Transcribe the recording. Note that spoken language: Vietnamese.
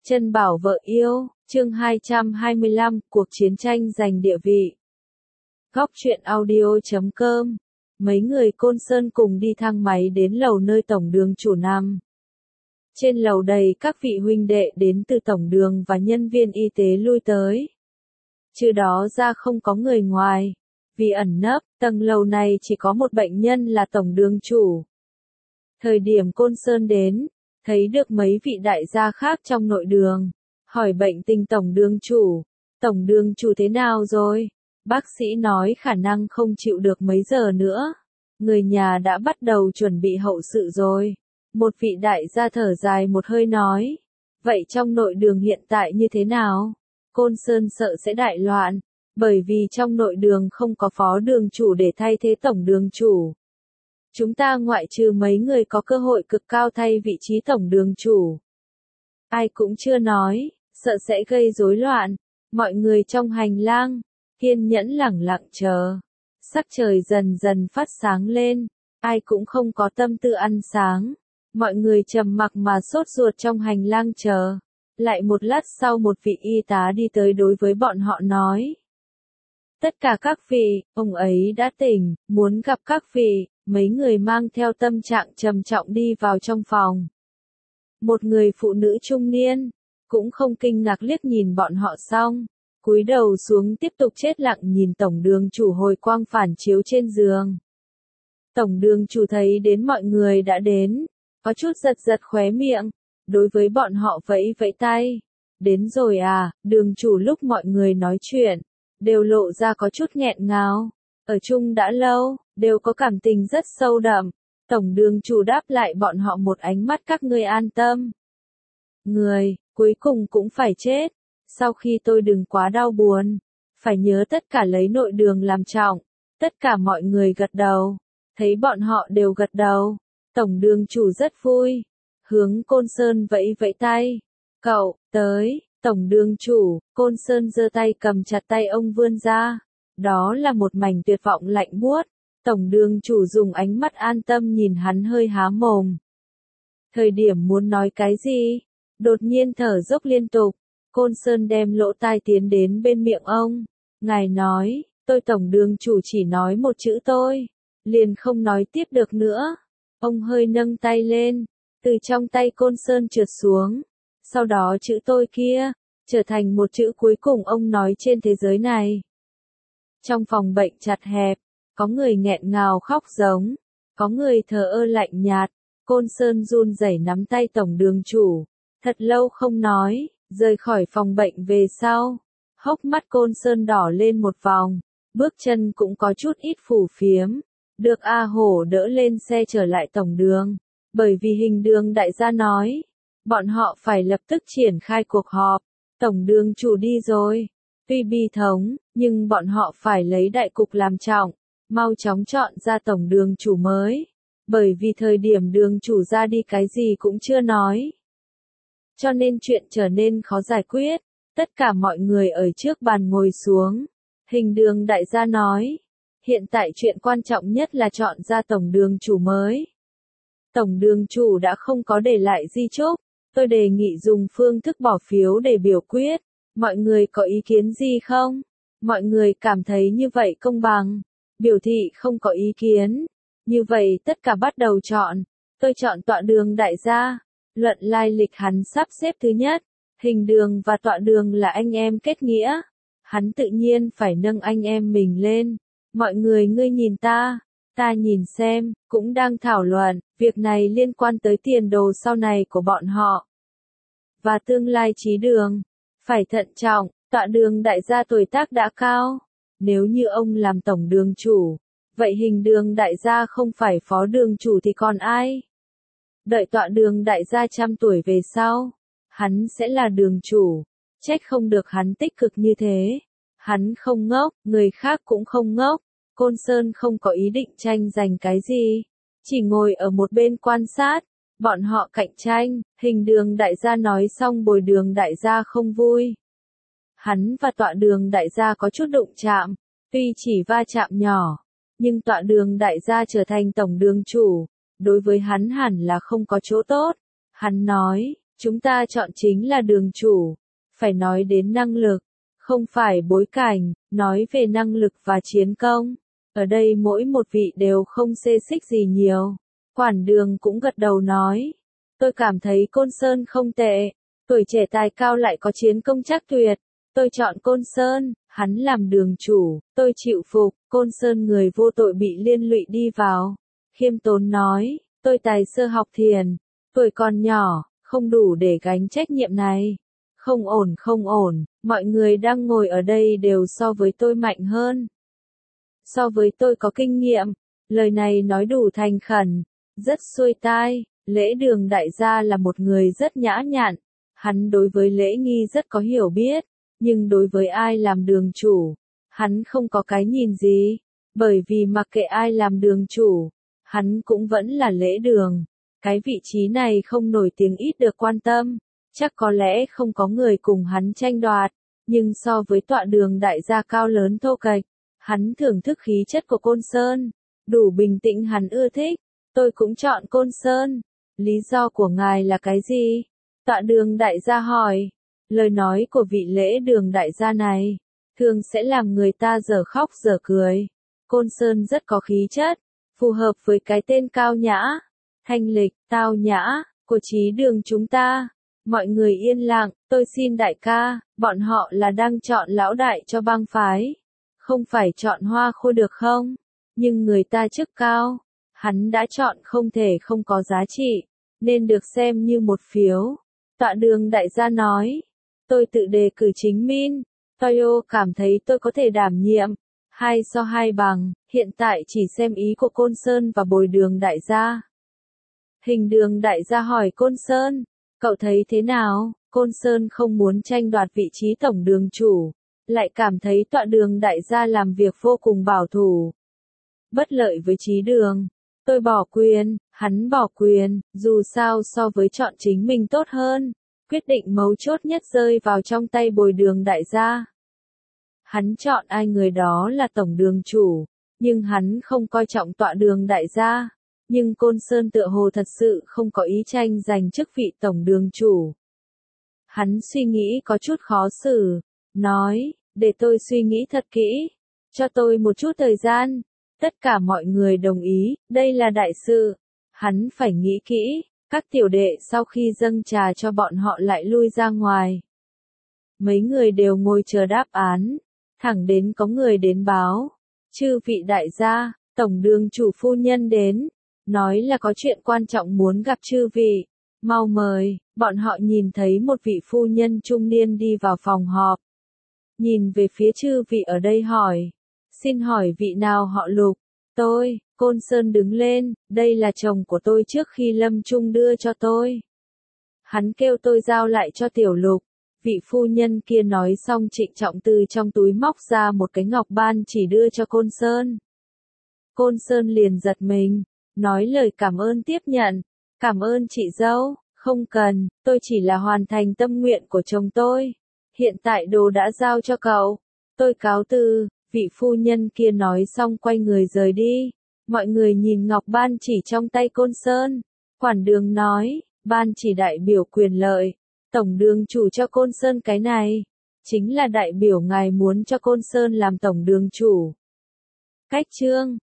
Chân bảo vợ yêu, chương 225, cuộc chiến tranh giành địa vị. Góc truyện audio.com. Mấy người Côn Sơn cùng đi thang máy đến lầu nơi tổng đường chủ nằm. Trên lầu đầy các vị huynh đệ đến từ tổng đường và nhân viên y tế lui tới. Trừ đó ra không có người ngoài. Vì ẩn nấp, tầng lầu này chỉ có một bệnh nhân là tổng đường chủ. Thời điểm Côn Sơn đến, thấy được mấy vị đại gia khác trong nội đường, hỏi bệnh tình tổng đường chủ. Tổng đường chủ thế nào rồi? Bác sĩ nói khả năng không chịu được mấy giờ nữa. Người nhà đã bắt đầu chuẩn bị hậu sự rồi. Một vị đại gia thở dài một hơi nói. Vậy trong nội đường hiện tại như thế nào? Côn Sơn sợ sẽ đại loạn, bởi vì trong nội đường không có phó đường chủ để thay thế tổng đường chủ. Chúng ta ngoại trừ mấy người có cơ hội cực cao thay vị trí tổng đường chủ. Ai cũng chưa nói, sợ sẽ gây rối loạn. Mọi người trong hành lang, kiên nhẫn lẳng lặng chờ. Sắc trời dần dần phát sáng lên, ai cũng không có tâm tư ăn sáng. Mọi người trầm mặc mà sốt ruột trong hành lang chờ. Lại một lát sau một vị y tá đi tới đối với bọn họ nói. Tất cả các vị, ông ấy đã tỉnh, muốn gặp các vị. Mấy người mang theo tâm trạng trầm trọng đi vào trong phòng. Một người phụ nữ trung niên, cũng không kinh ngạc liếc nhìn bọn họ xong, cúi đầu xuống tiếp tục chết lặng nhìn tổng đường chủ hồi quang phản chiếu trên giường. Tổng đường chủ thấy đến mọi người đã đến, có chút giật giật khóe miệng, đối với bọn họ vẫy vẫy tay. Đến rồi à, đường chủ lúc mọi người nói chuyện, đều lộ ra có chút nghẹn ngào. Ở chung đã lâu, đều có cảm tình rất sâu đậm. Tổng đường chủ đáp lại bọn họ một ánh mắt các ngươi an tâm. Người, cuối cùng cũng phải chết. Sau khi tôi đừng quá đau buồn, phải nhớ tất cả lấy nội đường làm trọng. Tất cả mọi người gật đầu. Thấy bọn họ đều gật đầu. Tổng đường chủ rất vui. Hướng Côn Sơn vẫy vẫy tay. Cậu, tới, tổng đường chủ. Côn Sơn giơ tay cầm chặt tay ông vươn ra. Đó là một mảnh tuyệt vọng lạnh buốt. Tổng đường chủ dùng ánh mắt an tâm nhìn hắn hơi há mồm. Thời điểm muốn nói cái gì? Đột nhiên thở dốc liên tục. Côn Sơn đem lỗ tai tiến đến bên miệng ông. Ngài nói, tôi tổng đường chủ chỉ nói một chữ tôi. Liền không nói tiếp được nữa. Ông hơi nâng tay lên. Từ trong tay Côn Sơn trượt xuống. Sau đó chữ tôi kia, trở thành một chữ cuối cùng ông nói trên thế giới này. Trong phòng bệnh chặt hẹp, có người nghẹn ngào khóc giống, có người thờ ơ lạnh nhạt. Côn Sơn run rẩy nắm tay tổng đường chủ, thật lâu không nói, rời khỏi phòng bệnh về sau. Hốc mắt Côn Sơn đỏ lên một vòng, bước chân cũng có chút ít phù phiếm. Được A Hổ đỡ lên xe trở lại tổng đường, bởi vì hình đường đại gia nói, bọn họ phải lập tức triển khai cuộc họp. Tổng đường chủ đi rồi. Tuy bi thống, nhưng bọn họ phải lấy đại cục làm trọng, mau chóng chọn ra tổng đường chủ mới. Bởi vì thời điểm đường chủ ra đi cái gì cũng chưa nói. Cho nên chuyện trở nên khó giải quyết. Tất cả mọi người ở trước bàn ngồi xuống. Hình đường đại gia nói. Hiện tại chuyện quan trọng nhất là chọn ra tổng đường chủ mới. Tổng đường chủ đã không có để lại di chúc. Tôi đề nghị dùng phương thức bỏ phiếu để biểu quyết. Mọi người có ý kiến gì không? Mọi người cảm thấy như vậy công bằng. Biểu thị không có ý kiến. Như vậy tất cả bắt đầu chọn. Tôi chọn tọa đường đại gia. Luận lai lịch hắn sắp xếp thứ nhất. Hình đường và tọa đường là anh em kết nghĩa. Hắn tự nhiên phải nâng anh em mình lên. Mọi người ngươi nhìn ta nhìn xem, cũng đang thảo luận. Việc này liên quan tới tiền đồ sau này của bọn họ. Và tương lai chí đường. Phải thận trọng, tọa đường đại gia tuổi tác đã cao. Nếu như ông làm tổng đường chủ, vậy hình đường đại gia không phải phó đường chủ thì còn ai? Đợi tọa đường đại gia 100 tuổi về sau, hắn sẽ là đường chủ. Trách không được hắn tích cực như thế. Hắn không ngốc, người khác cũng không ngốc. Côn Sơn không có ý định tranh giành cái gì, chỉ ngồi ở một bên quan sát. Bọn họ cạnh tranh, hình đường đại gia nói xong bồi đường đại gia không vui. Hắn và tọa đường đại gia có chút đụng chạm, tuy chỉ va chạm nhỏ, nhưng tọa đường đại gia trở thành tổng đường chủ, đối với hắn hẳn là không có chỗ tốt. Hắn nói, Chúng ta chọn chính là đường chủ. Phải nói đến năng lực, không phải bối cảnh, nói về năng lực và chiến công. Ở đây mỗi một vị đều không xê xích gì nhiều. Quản đường cũng gật đầu nói. Tôi cảm thấy Côn Sơn không tệ. Tuổi trẻ tài cao lại có chiến công chắc tuyệt. Tôi chọn Côn Sơn, hắn làm đường chủ, tôi chịu phục. Côn Sơn người vô tội bị liên lụy đi vào. Khiêm tốn nói, tôi tài sơ học thiền. Tuổi còn nhỏ, không đủ để gánh trách nhiệm này. Không ổn không ổn, mọi người đang ngồi ở đây đều so với tôi mạnh hơn. So với tôi có kinh nghiệm, lời này nói đủ thành khẩn, rất xuôi tai. Lễ Đường đại gia là một người rất nhã nhặn, hắn đối với lễ nghi rất có hiểu biết, nhưng đối với ai làm đường chủ, hắn không có cái nhìn gì, bởi vì mặc kệ ai làm đường chủ, hắn cũng vẫn là Lễ Đường. Cái vị trí này không nổi tiếng ít được quan tâm, chắc có lẽ không có người cùng hắn tranh đoạt, nhưng so với tọa Đường đại gia cao lớn thô kệch, hắn thưởng thức khí chất của Côn Sơn, đủ bình tĩnh hắn ưa thích. Tôi cũng chọn Côn Sơn. Lý do của ngài là cái gì? Tọa Đường đại gia hỏi. Lời nói của vị Lễ Đường đại gia này, thường sẽ làm người ta dở khóc dở cười. Côn Sơn rất có khí chất, phù hợp với cái tên cao nhã, thanh lịch, tao nhã, của Trí Đường chúng ta. Mọi người yên lặng, tôi xin đại ca, bọn họ là đang chọn lão đại cho bang phái. Không phải chọn Hoa Khôi được không? Nhưng người ta chức cao, hắn đã chọn không thể không có giá trị, nên được xem như một phiếu. Tọa Đường đại gia nói, tôi tự đề cử chính min, Toyo cảm thấy tôi có thể đảm nhiệm. 2-2 bằng, hiện tại chỉ xem ý của Côn Sơn và Bồi Đường đại gia. Hình Đường đại gia hỏi Côn Sơn, cậu thấy thế nào? Côn Sơn không muốn tranh đoạt vị trí tổng đường chủ, lại cảm thấy tọa Đường đại gia làm việc vô cùng bảo thủ, bất lợi với Trí Đường. Tôi bỏ quyền, hắn bỏ quyền, dù sao so với chọn chính mình tốt hơn. Quyết định mấu chốt nhất rơi vào trong tay Bồi Đường đại gia. Hắn chọn ai người đó là tổng đường chủ, nhưng hắn không coi trọng tọa Đường đại gia. Nhưng Côn Sơn tựa hồ thật sự không có ý tranh giành chức vị tổng đường chủ. Hắn suy nghĩ có chút khó xử, nói, để tôi suy nghĩ thật kỹ, cho tôi một chút thời gian. Tất cả mọi người đồng ý, đây là đại sự, hắn phải nghĩ kỹ. Các tiểu đệ sau khi dâng trà cho bọn họ lại lui ra ngoài. Mấy người đều ngồi chờ đáp án, thẳng đến có người đến báo, chư vị đại gia, tổng đường chủ phu nhân đến, nói là có chuyện quan trọng muốn gặp chư vị, mau mời. Bọn họ nhìn thấy một vị phu nhân trung niên đi vào phòng họp, nhìn về phía chư vị ở đây hỏi, xin hỏi vị nào họ Lục? Tôi. Côn Sơn đứng lên, đây là chồng của tôi trước khi lâm chung đưa cho tôi. Hắn kêu tôi giao lại cho Tiểu Lục. Vị phu nhân kia nói xong trịnh trọng từ trong túi móc ra một cái ngọc ban chỉ đưa cho Côn Sơn. Côn Sơn liền giật mình, nói lời cảm ơn tiếp nhận. Cảm ơn chị dâu, không cần, tôi chỉ là hoàn thành tâm nguyện của chồng tôi. Hiện tại đồ đã giao cho cậu. Tôi cáo từ. Vị phu nhân kia nói xong quay người rời đi. Mọi người nhìn ngọc ban chỉ trong tay Côn Sơn. Quản đường nói, ban chỉ đại biểu quyền lợi. Tổng đường chủ cho Côn Sơn cái này, chính là đại biểu ngài muốn cho Côn Sơn làm tổng đường chủ. Cách chương